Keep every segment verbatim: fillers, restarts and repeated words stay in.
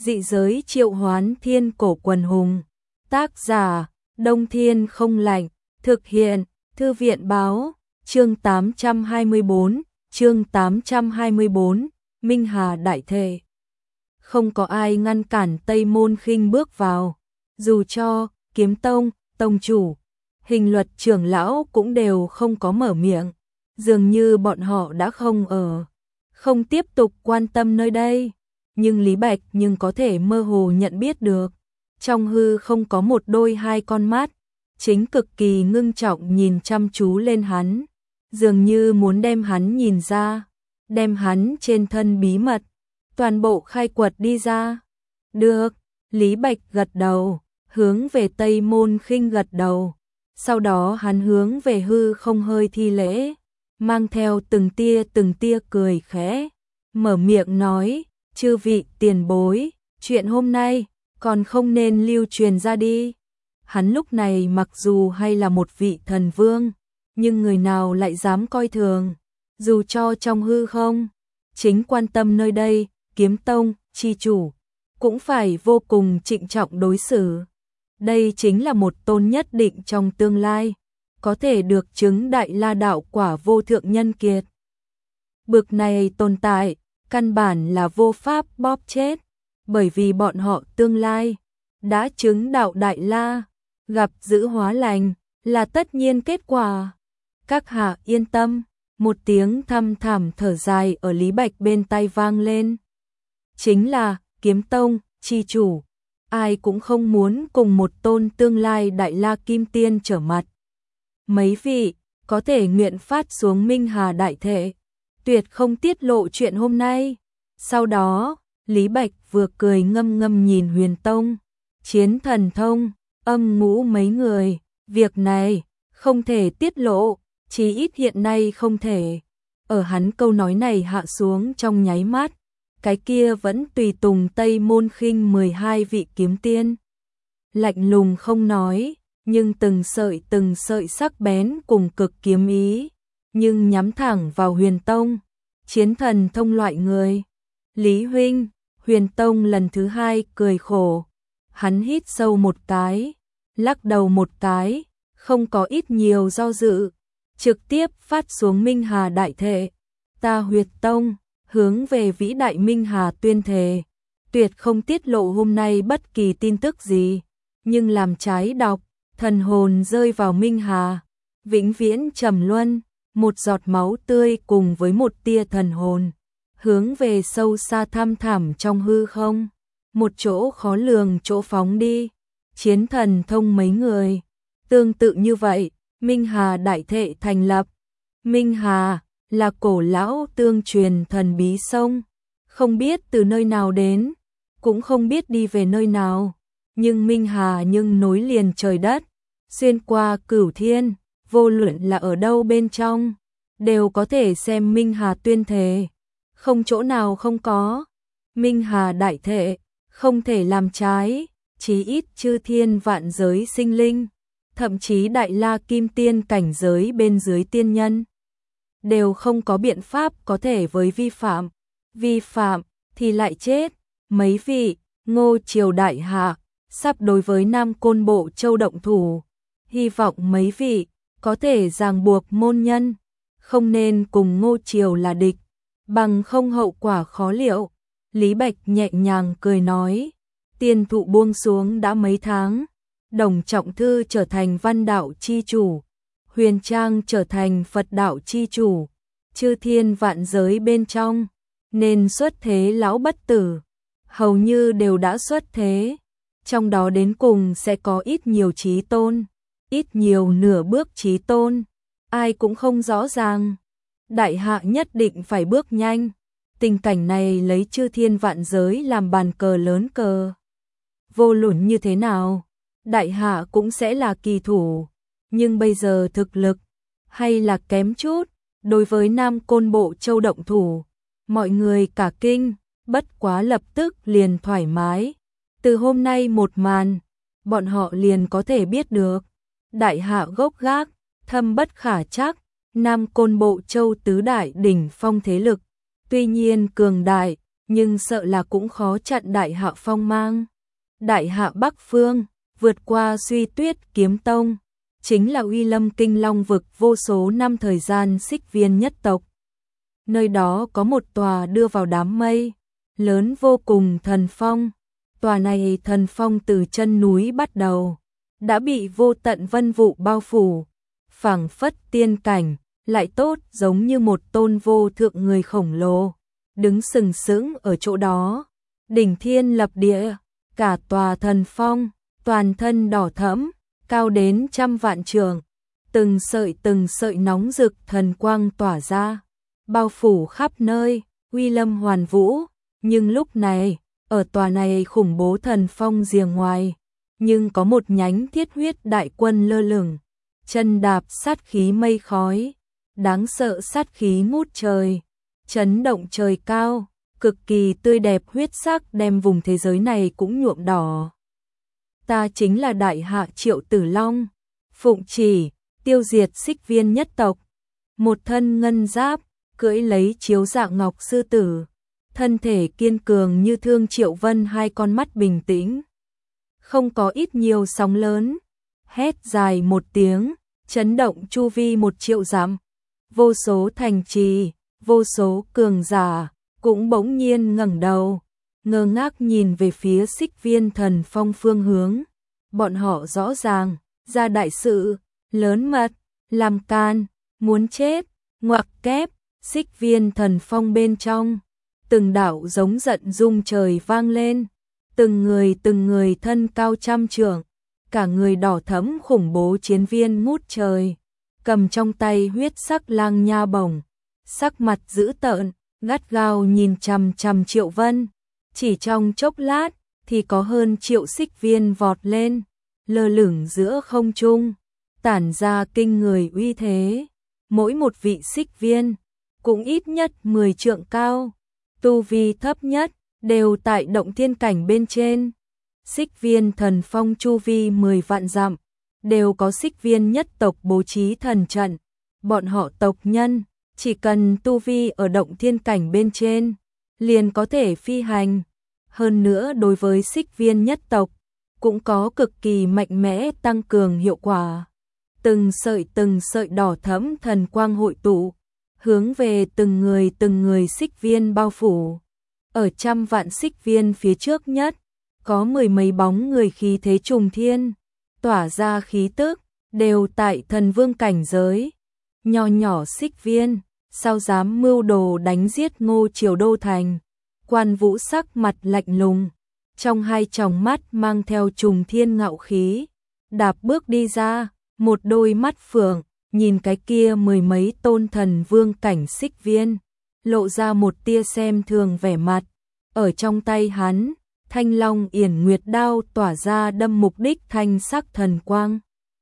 Dị giới triệu hoán thiên cổ quần hùng. Tác giả, Đông Thiên không lạnh. Thực hiện, Thư viện báo. Chương tám trăm hai mươi tư, chương tám trăm hai mươi tư, Minh Hà đại thệ. Không có ai ngăn cản Tây Môn Khinh bước vào. Dù cho, Kiếm Tông, Tông chủ, Hình Luật trưởng lão cũng đều không có mở miệng. Dường như bọn họ đã không ở, không tiếp tục quan tâm nơi đây. Nhưng Lý Bạch nhưng có thể mơ hồ nhận biết được. Trong hư không có một đôi hai con mắt, chính cực kỳ ngưng trọng nhìn chăm chú lên hắn. Dường như muốn đem hắn nhìn ra, đem hắn trên thân bí mật, toàn bộ khai quật đi ra. Được, Lý Bạch gật đầu, hướng về Tây Môn Khinh gật đầu. Sau đó hắn hướng về hư không hơi thi lễ, mang theo từng tia từng tia cười khẽ, mở miệng nói, chư vị tiền bối, chuyện hôm nay còn không nên lưu truyền ra đi. Hắn lúc này mặc dù hay là một vị thần vương, nhưng người nào lại dám coi thường, dù cho trong hư không, chính quan tâm nơi đây, Kiếm Tông, chi chủ, cũng phải vô cùng trịnh trọng đối xử. Đây chính là một tôn nhất định trong tương lai, có thể được chứng đại la đạo quả vô thượng nhân kiệt. Bực này tồn tại, căn bản là vô pháp bóp chết, bởi vì bọn họ tương lai đã chứng đạo đại la, gặp giữ hóa lành là tất nhiên kết quả. Các hạ yên tâm, một tiếng thăm thẳm thở dài ở Lý Bạch bên tai vang lên. Chính là Kiếm Tông, chi chủ, ai cũng không muốn cùng một tôn tương lai đại la kim tiên trở mặt. Mấy vị có thể nguyện phát xuống Minh Hà đại thệ, tuyệt không tiết lộ chuyện hôm nay. Sau đó, Lý Bạch vừa cười ngâm ngâm nhìn Huyền Tông, Chiến Thần Thông, Âm Ngũ mấy người, việc này không thể tiết lộ, chí ít hiện nay không thể. Ở hắn câu nói này hạ xuống trong nháy mắt, cái kia vẫn tùy tùng Tây Môn Khinh mười hai vị kiếm tiên. Lạnh lùng không nói, nhưng từng sợi từng sợi sắc bén cùng cực kiếm ý, nhưng nhắm thẳng vào Huyền Tông, Chiến Thần Thông loại người. Lý huynh, Huyền Tông lần thứ hai cười khổ, hắn hít sâu một cái, lắc đầu một cái, không có ít nhiều do dự, trực tiếp phát xuống Minh Hà đại thệ. Ta Huyệt Tông hướng về vĩ đại Minh Hà tuyên thề, tuyệt không tiết lộ hôm nay bất kỳ tin tức gì, nhưng làm trái đọc, thần hồn rơi vào Minh Hà, vĩnh viễn trầm luân, một giọt máu tươi cùng với một tia thần hồn, hướng về sâu xa thăm thẳm trong hư không, một chỗ khó lường chỗ phóng đi. Chiến Thần Thông mấy người, tương tự như vậy, Minh Hà đại thệ thành lập. Minh Hà là cổ lão tương truyền thần bí sông, không biết từ nơi nào đến, cũng không biết đi về nơi nào, nhưng Minh Hà nhưng nối liền trời đất, xuyên qua cửu thiên, vô luận là ở đâu bên trong, đều có thể xem Minh Hà tuyên thề, không chỗ nào không có. Minh Hà đại thệ, không thể làm trái, chí ít chư thiên vạn giới sinh linh, thậm chí đại la kim tiên cảnh giới bên dưới tiên nhân, đều không có biện pháp có thể với vi phạm. Vi phạm thì lại chết. Mấy vị, Ngô Triều đại hạ, sắp đối với Nam Côn Bộ Châu động thủ, hy vọng mấy vị có thể ràng buộc môn nhân, không nên cùng Ngô Triều là địch, bằng không hậu quả khó liệu. Lý Bạch nhẹ nhàng cười nói, tiên thụ buông xuống đã mấy tháng, Đồng Trọng Thư trở thành văn đạo chi chủ, Huyền Trang trở thành Phật đạo chi chủ, chư thiên vạn giới bên trong, nên xuất thế lão bất tử, hầu như đều đã xuất thế, trong đó đến cùng sẽ có ít nhiều chí tôn, ít nhiều nửa bước chí tôn, ai cũng không rõ ràng. Đại hạ nhất định phải bước nhanh, tình cảnh này lấy chư thiên vạn giới làm bàn cờ lớn cờ. Vô luận như thế nào, đại hạ cũng sẽ là kỳ thủ, nhưng bây giờ thực lực hay là kém chút, đối với Nam Côn Bộ Châu động thủ, mọi người cả kinh, bất quá lập tức liền thoải mái. Từ hôm nay một màn, bọn họ liền có thể biết được, đại hạ gốc gác, thâm bất khả trắc, Nam Côn Bộ Châu tứ đại đỉnh phong thế lực, tuy nhiên cường đại, nhưng sợ là cũng khó chặn đại hạ phong mang. Đại hạ Bắc Phương, vượt qua Suy Tuyết Kiếm Tông, chính là uy lâm kinh long vực vô số năm thời gian xích viên nhất tộc. Nơi đó có một tòa đưa vào đám mây, lớn vô cùng thần phong. Tòa này thần phong từ chân núi bắt đầu, đã bị vô tận vân vụ bao phủ, phảng phất tiên cảnh, lại tốt giống như một tôn vô thượng người khổng lồ, đứng sừng sững ở chỗ đó, đỉnh thiên lập địa, cả tòa thần phong, toàn thân đỏ thẫm, cao đến trăm vạn trượng, từng sợi từng sợi nóng rực thần quang tỏa ra, bao phủ khắp nơi, uy lâm hoàn vũ, nhưng lúc này, ở tòa này khủng bố thần phong rìa ngoài, nhưng có một nhánh thiết huyết đại quân lơ lửng, chân đạp sát khí mây khói, đáng sợ sát khí ngút trời, chấn động trời cao, cực kỳ tươi đẹp huyết sắc đem vùng thế giới này cũng nhuộm đỏ. Ta chính là đại hạ Triệu Tử Long, phụng chỉ, tiêu diệt xích viên nhất tộc, một thân ngân giáp, cưỡi lấy chiếu dạng ngọc sư tử, thân thể kiên cường như thương Triệu Vân, hai con mắt bình tĩnh, không có ít nhiều sóng lớn, hét dài một tiếng, chấn động chu vi một triệu dặm, vô số thành trì, vô số cường giả cũng bỗng nhiên ngẩng đầu, ngơ ngác nhìn về phía xích viên thần phong phương hướng. Bọn họ rõ ràng, ra đại sự, lớn mật, làm can, muốn chết, ngoặc kép, xích viên thần phong bên trong. Từng đạo giống giận rung trời vang lên, từng người từng người thân cao trăm trượng, cả người đỏ thẫm khủng bố chiến viên ngút trời, cầm trong tay huyết sắc lang nha bổng, sắc mặt dữ tợn, gắt gao nhìn chằm chằm Triệu Vân. Chỉ trong chốc lát thì có hơn triệu xích viên vọt lên, lơ lửng giữa không trung, tản ra kinh người uy thế. Mỗi một vị xích viên cũng ít nhất mười trượng cao, tu vi thấp nhất đều tại động thiên cảnh bên trên. Xích viên thần phong chu vi mười vạn dặm, đều có xích viên nhất tộc bố trí thần trận. Bọn họ tộc nhân chỉ cần tu vi ở động thiên cảnh bên trên, liền có thể phi hành. Hơn nữa đối với xích viên nhất tộc, cũng có cực kỳ mạnh mẽ tăng cường hiệu quả. Từng sợi từng sợi đỏ thẫm thần quang hội tụ, hướng về từng người từng người xích viên bao phủ. Ở trăm vạn xích viên phía trước nhất, có mười mấy bóng người khí thế trùng thiên, tỏa ra khí tức, đều tại thần vương cảnh giới. Nho nhỏ xích viên, sao dám mưu đồ đánh giết Ngô Triều Đô Thành. Quan Vũ sắc mặt lạnh lùng, trong hai tròng mắt mang theo trùng thiên ngạo khí, đạp bước đi ra, một đôi mắt phượng, nhìn cái kia mười mấy tôn thần vương cảnh xích viên, lộ ra một tia xem thường vẻ mặt. Ở trong tay hắn, Thanh Long Yển Nguyệt đao tỏa ra đâm mục đích thanh sắc thần quang.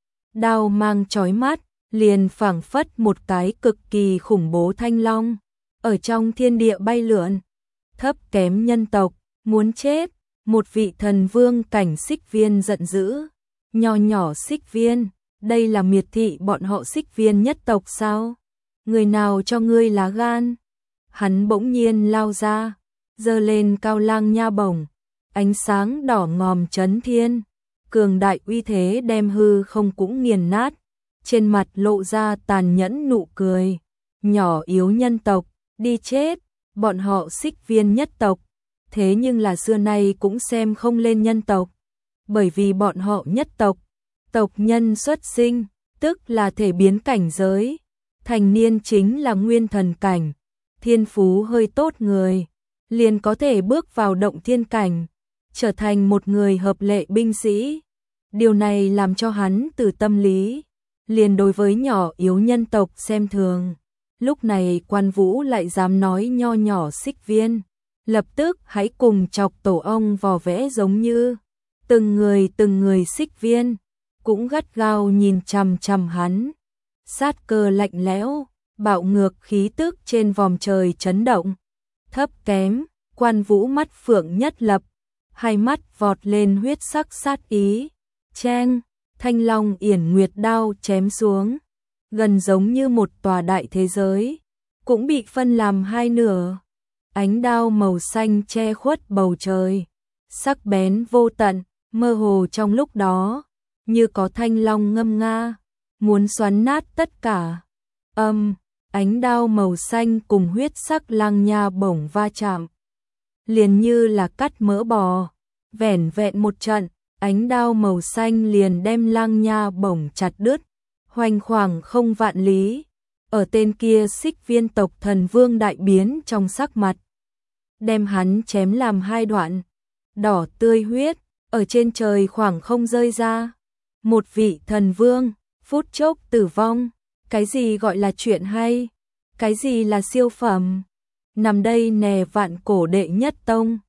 Đao mang chói mắt, liền phảng phất một cái cực kỳ khủng bố thanh long, ở trong thiên địa bay lượn. Thấp kém nhân tộc, muốn chết, một vị thần vương cảnh xích viên giận dữ. Nho nhỏ xích viên, đây là miệt thị bọn họ xích viên nhất tộc sao? Người nào cho ngươi lá gan? Hắn bỗng nhiên lao ra, giơ lên cao lang nha bổng, ánh sáng đỏ ngòm chấn thiên, cường đại uy thế đem hư không cũng nghiền nát, trên mặt lộ ra tàn nhẫn nụ cười. Nhỏ yếu nhân tộc, đi chết, bọn họ xích viên nhất tộc, thế nhưng là xưa nay cũng xem không lên nhân tộc, bởi vì bọn họ nhất tộc, tộc nhân xuất sinh, tức là thể biến cảnh giới, thành niên chính là nguyên thần cảnh, thiên phú hơi tốt người, liền có thể bước vào động thiên cảnh, trở thành một người hợp lệ binh sĩ. Điều này làm cho hắn từ tâm lý, liền đối với nhỏ yếu nhân tộc xem thường. Lúc này Quan Vũ lại dám nói nho nhỏ xích viên, lập tức hãy cùng chọc tổ ong vò vẽ giống như. Từng người từng người xích viên, cũng gắt gao nhìn chằm chằm hắn. Sát cơ lạnh lẽo, bạo ngược khí tức trên vòm trời chấn động. Thấp kém, Quan Vũ mắt phượng nhất lập, hai mắt vọt lên huyết sắc sát ý. Cheng, Thanh Long Yển Nguyệt đao chém xuống, gần giống như một tòa đại thế giới, cũng bị phân làm hai nửa. ánh đao màu xanh che khuất bầu trời, sắc bén vô tận, mơ hồ trong lúc đó, như có thanh long ngâm nga, muốn xoắn nát tất cả. Âm, ánh đao màu xanh cùng huyết sắc Lăng Nha bổng va chạm, liền như là cắt mỡ bò, vẻn vẹn một trận, ánh đao màu xanh liền đem Lăng Nha bổng chặt đứt, hoành khoảng không vạn lý. Ở tên kia Xích Viên tộc thần vương đại biến trong sắc mặt, đem hắn chém làm hai đoạn, đỏ tươi huyết ở trên trời khoảng không rơi ra. Một vị thần vương, phút chốc tử vong, cái gì gọi là chuyện hay, cái gì là siêu phẩm. Nằm đây nè vạn cổ đệ nhất tông.